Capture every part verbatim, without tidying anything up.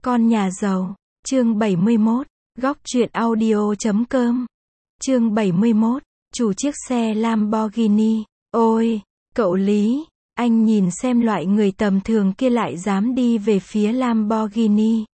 Con nhà giàu, chương bảy mươi mốt, góc truyện audio chấm com. Chương bảy mươi mốt, chủ chiếc xe Lamborghini. Ôi, cậu Lý, anh nhìn xem loại người tầm thường kia lại dám đi về phía Lamborghini.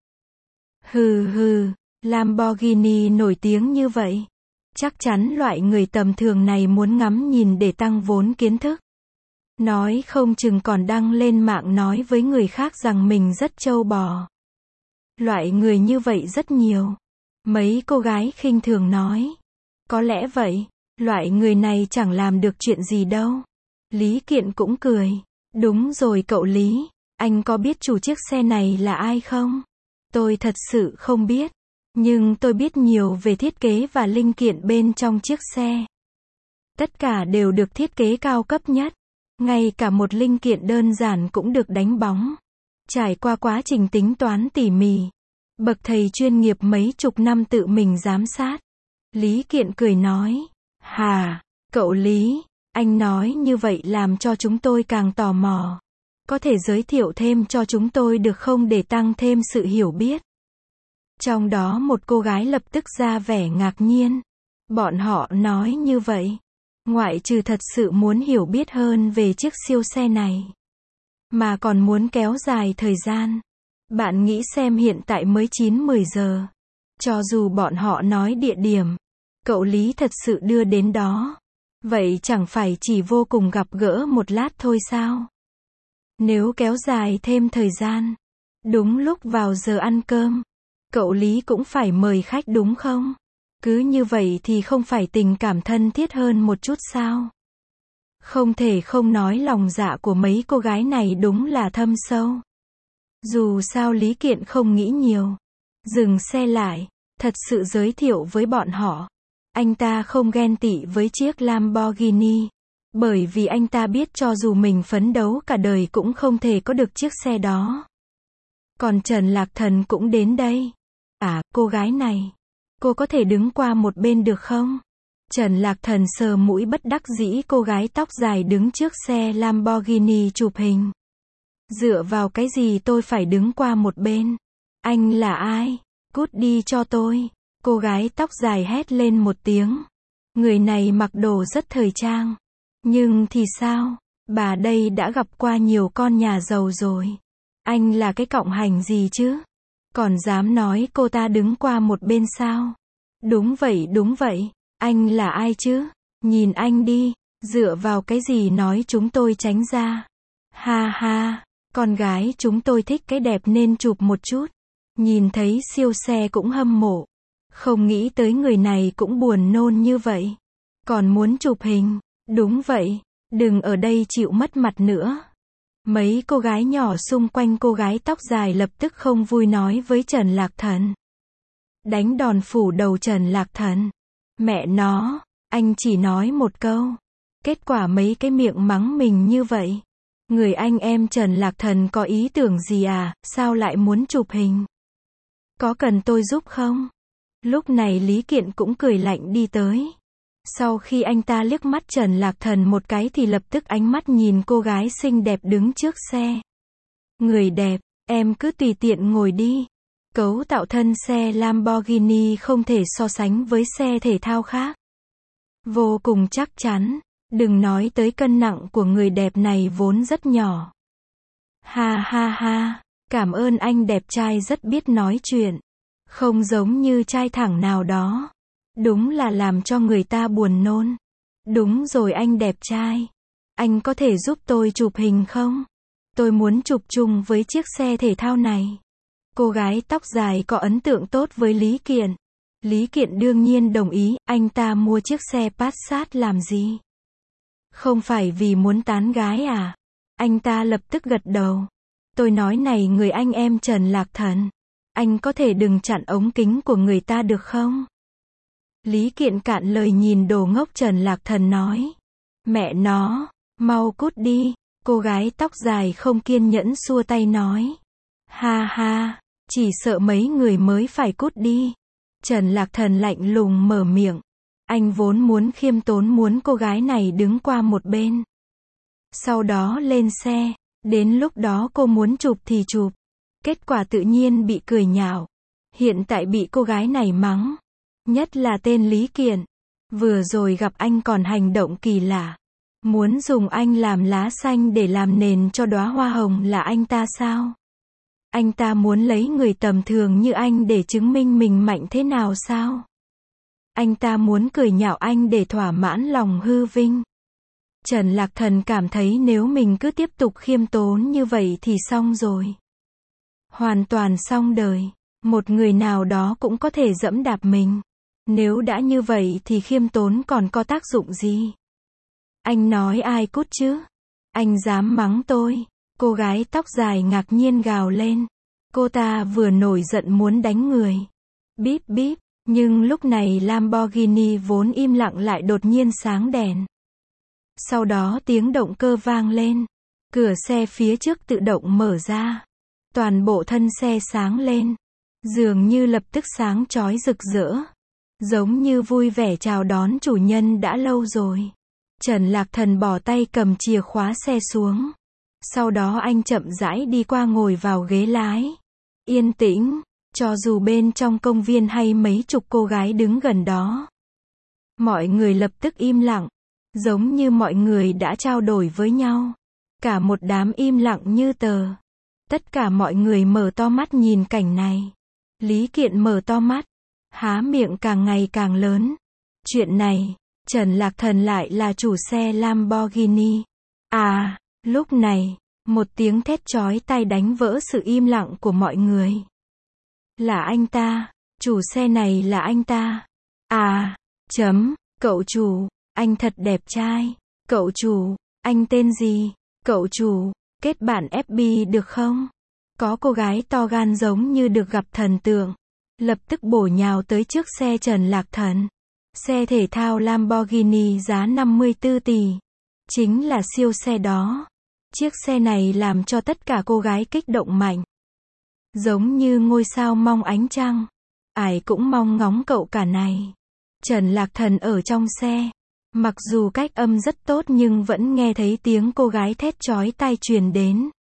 Hừ hừ, Lamborghini nổi tiếng như vậy. Chắc chắn loại người tầm thường này muốn ngắm nhìn để tăng vốn kiến thức. Nói không chừng còn đăng lên mạng nói với người khác rằng mình rất trâu bò. Loại người như vậy rất nhiều. Mấy cô gái khinh thường nói. Có lẽ vậy, loại người này chẳng làm được chuyện gì đâu. Lý Kiện cũng cười. Đúng rồi cậu Lý, anh có biết chủ chiếc xe này là ai không? Tôi thật sự không biết. Nhưng tôi biết nhiều về thiết kế và linh kiện bên trong chiếc xe. Tất cả đều được thiết kế cao cấp nhất. Ngay cả một linh kiện đơn giản cũng được đánh bóng. Trải qua quá trình tính toán tỉ mỉ. Bậc thầy chuyên nghiệp mấy chục năm tự mình giám sát. Lý Kiện cười nói. Hà, cậu Lý, anh nói như vậy làm cho chúng tôi càng tò mò. Có thể giới thiệu thêm cho chúng tôi được không để tăng thêm sự hiểu biết? Trong đó một cô gái lập tức ra vẻ ngạc nhiên. Bọn họ nói như vậy. Ngoại trừ thật sự muốn hiểu biết hơn về chiếc siêu xe này. Mà còn muốn kéo dài thời gian. Bạn nghĩ xem hiện tại mới chín mười giờ. Cho dù bọn họ nói địa điểm, cậu Lý thật sự đưa đến đó. Vậy chẳng phải chỉ vô cùng gặp gỡ một lát thôi sao? Nếu kéo dài thêm thời gian, đúng lúc vào giờ ăn cơm, cậu Lý cũng phải mời khách đúng không? Cứ như vậy thì không phải tình cảm thân thiết hơn một chút sao? Không thể không nói lòng dạ của mấy cô gái này đúng là thâm sâu. Dù sao Lý Kiện không nghĩ nhiều. Dừng xe lại, thật sự giới thiệu với bọn họ. Anh ta không ghen tị với chiếc Lamborghini. Bởi vì anh ta biết cho dù mình phấn đấu cả đời cũng không thể có được chiếc xe đó. Còn Trần Lạc Thần cũng đến đây. À, cô gái này. Cô có thể đứng qua một bên được không? Trần Lạc Thần sờ mũi bất đắc dĩ cô gái tóc dài đứng trước xe Lamborghini chụp hình. Dựa vào cái gì tôi phải đứng qua một bên? Anh là ai? Cút đi cho tôi. Cô gái tóc dài hét lên một tiếng. Người này mặc đồ rất thời trang. Nhưng thì sao? Bà đây đã gặp qua nhiều con nhà giàu rồi. Anh là cái cọng hành gì chứ? Còn dám nói cô ta đứng qua một bên sao? Đúng vậy đúng vậy. Anh là ai chứ? Nhìn anh đi. Dựa vào cái gì nói chúng tôi tránh ra? Ha ha. Con gái chúng tôi thích cái đẹp nên chụp một chút. Nhìn thấy siêu xe cũng hâm mộ. Không nghĩ tới người này cũng buồn nôn như vậy. Còn muốn chụp hình. Đúng vậy. Đừng ở đây chịu mất mặt nữa. Mấy cô gái nhỏ xung quanh cô gái tóc dài lập tức không vui nói với Trần Lạc Thần. Đánh đòn phủ đầu Trần Lạc Thần. Mẹ nó, anh chỉ nói một câu. Kết quả mấy cái miệng mắng mình như vậy. Người anh em Trần Lạc Thần có ý tưởng gì à, sao lại muốn chụp hình? Có cần tôi giúp không? Lúc này Lý Kiện cũng cười lạnh đi tới. Sau khi anh ta liếc mắt Trần Lạc Thần một cái thì lập tức ánh mắt nhìn cô gái xinh đẹp đứng trước xe. Người đẹp, em cứ tùy tiện ngồi đi. Cấu tạo thân xe Lamborghini không thể so sánh với xe thể thao khác. Vô cùng chắc chắn. Đừng nói tới cân nặng của người đẹp này vốn rất nhỏ. Ha ha ha, cảm ơn anh đẹp trai rất biết nói chuyện. Không giống như trai thẳng nào đó. Đúng là làm cho người ta buồn nôn. Đúng rồi anh đẹp trai. Anh có thể giúp tôi chụp hình không? Tôi muốn chụp chung với chiếc xe thể thao này. Cô gái tóc dài có ấn tượng tốt với Lý Kiện. Lý Kiện đương nhiên đồng ý, anh ta mua chiếc xe Passat làm gì? Không phải vì muốn tán gái à? Anh ta lập tức gật đầu. Tôi nói này người anh em Trần Lạc Thần. Anh có thể đừng chặn ống kính của người ta được không? Lý Kiện cạn lời nhìn đồ ngốc Trần Lạc Thần nói. Mẹ nó, mau cút đi. Cô gái tóc dài không kiên nhẫn xua tay nói. Ha ha, chỉ sợ mấy người mới phải cút đi. Trần Lạc Thần lạnh lùng mở miệng. Anh vốn muốn khiêm tốn muốn cô gái này đứng qua một bên. Sau đó lên xe. Đến lúc đó cô muốn chụp thì chụp. Kết quả tự nhiên bị cười nhạo. Hiện tại bị cô gái này mắng. Nhất là tên Lý Kiện. Vừa rồi gặp anh còn hành động kỳ lạ. Muốn dùng anh làm lá xanh để làm nền cho đóa hoa hồng là anh ta sao? Anh ta muốn lấy người tầm thường như anh để chứng minh mình mạnh thế nào sao? Anh ta muốn cười nhạo anh để thỏa mãn lòng hư vinh. Trần Lạc Thần cảm thấy nếu mình cứ tiếp tục khiêm tốn như vậy thì xong rồi. Hoàn toàn xong đời. Một người nào đó cũng có thể dẫm đạp mình. Nếu đã như vậy thì khiêm tốn còn có tác dụng gì? Anh nói ai cút chứ? Anh dám mắng tôi? Cô gái tóc dài ngạc nhiên gào lên. Cô ta vừa nổi giận muốn đánh người. Bíp bíp, nhưng lúc này Lamborghini vốn im lặng lại đột nhiên sáng đèn. Sau đó tiếng động cơ vang lên. Cửa xe phía trước tự động mở ra. Toàn bộ thân xe sáng lên. Dường như lập tức sáng chói rực rỡ. Giống như vui vẻ chào đón chủ nhân đã lâu rồi. Trần Lạc Thần bỏ tay cầm chìa khóa xe xuống. Sau đó anh chậm rãi đi qua ngồi vào ghế lái. Yên tĩnh, cho dù bên trong công viên hay mấy chục cô gái đứng gần đó. Mọi người lập tức im lặng. Giống như mọi người đã trao đổi với nhau. Cả một đám im lặng như tờ. Tất cả mọi người mở to mắt nhìn cảnh này. Lý Kiện mở to mắt. Há miệng càng ngày càng lớn. Chuyện này, Trần Lạc Thần lại là chủ xe Lamborghini. À, lúc này, một tiếng thét chói tai đánh vỡ sự im lặng của mọi người. Là anh ta, chủ xe này là anh ta. À, chấm, cậu chủ, anh thật đẹp trai. Cậu chủ, anh tên gì? Cậu chủ, kết bạn ép bê được không? Có cô gái to gan giống như được gặp thần tượng. Lập tức bổ nhào tới trước xe Trần Lạc Thần. Xe thể thao Lamborghini giá năm mươi tư tỷ. Chính là siêu xe đó. Chiếc xe này làm cho tất cả cô gái kích động mạnh. Giống như ngôi sao mong ánh trăng. Ai cũng mong ngóng cậu cả này. Trần Lạc Thần ở trong xe. Mặc dù cách âm rất tốt nhưng vẫn nghe thấy tiếng cô gái thét chói tai truyền đến.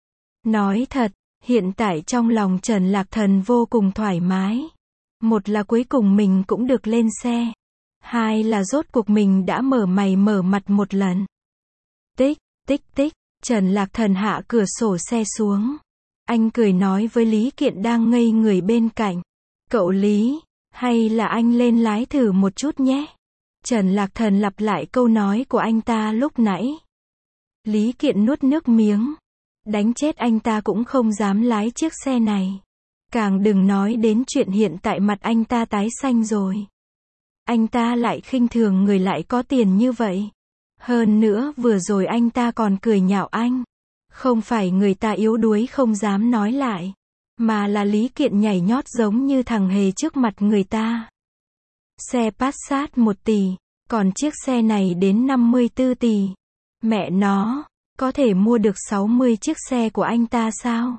Nói thật, hiện tại trong lòng Trần Lạc Thần vô cùng thoải mái. Một là cuối cùng mình cũng được lên xe. Hai là rốt cuộc mình đã mở mày mở mặt một lần. Tích, tích tích, Trần Lạc Thần hạ cửa sổ xe xuống. Anh cười nói với Lý Kiện đang ngây người bên cạnh. Cậu Lý, hay là anh lên lái thử một chút nhé. Trần Lạc Thần lặp lại câu nói của anh ta lúc nãy. Lý Kiện nuốt nước miếng. Đánh chết anh ta cũng không dám lái chiếc xe này. Càng đừng nói đến chuyện hiện tại mặt anh ta tái xanh rồi. Anh ta lại khinh thường người lại có tiền như vậy. Hơn nữa vừa rồi anh ta còn cười nhạo anh. Không phải người ta yếu đuối không dám nói lại. Mà là Lý Kiện nhảy nhót giống như thằng hề trước mặt người ta. Xe Passat một tỷ. Còn chiếc xe này đến năm mươi tư tỷ. Mẹ nó, có thể mua được sáu mươi chiếc xe của anh ta sao?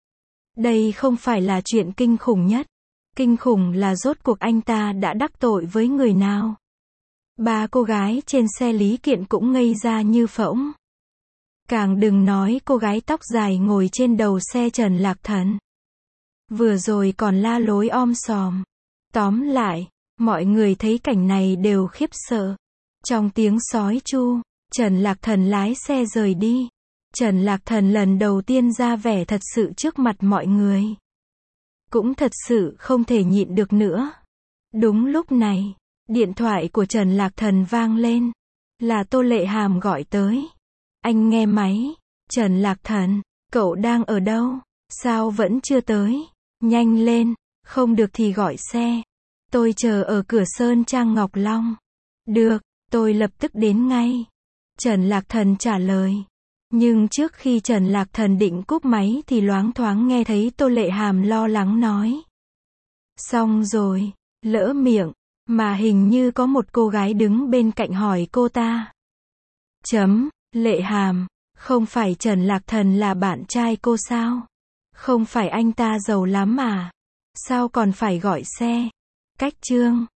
Đây không phải là chuyện kinh khủng nhất. Kinh khủng là rốt cuộc anh ta đã đắc tội với người nào. Ba cô gái trên xe Lý Kiện cũng ngây ra như phỗng. Càng đừng nói cô gái tóc dài ngồi trên đầu xe Trần Lạc Thần. Vừa rồi còn la lối om sòm. Tóm lại, mọi người thấy cảnh này đều khiếp sợ. Trong tiếng sói chu, Trần Lạc Thần lái xe rời đi. Trần Lạc Thần lần đầu tiên ra vẻ thật sự trước mặt mọi người. Cũng thật sự không thể nhịn được nữa. Đúng lúc này, điện thoại của Trần Lạc Thần vang lên. Là Tô Lệ Hàm gọi tới. Anh nghe máy. Trần Lạc Thần, cậu đang ở đâu? Sao vẫn chưa tới? Nhanh lên, không được thì gọi xe. Tôi chờ ở cửa Sơn Trang Ngọc Long. Được, tôi lập tức đến ngay. Trần Lạc Thần trả lời. Nhưng trước khi Trần Lạc Thần định cúp máy thì loáng thoáng nghe thấy Tô Lệ Hàm lo lắng nói. Xong rồi, lỡ miệng, mà hình như có một cô gái đứng bên cạnh hỏi cô ta. Chấm, Lệ Hàm, không phải Trần Lạc Thần là bạn trai cô sao? Không phải anh ta giàu lắm à? Sao còn phải gọi xe? Cách chương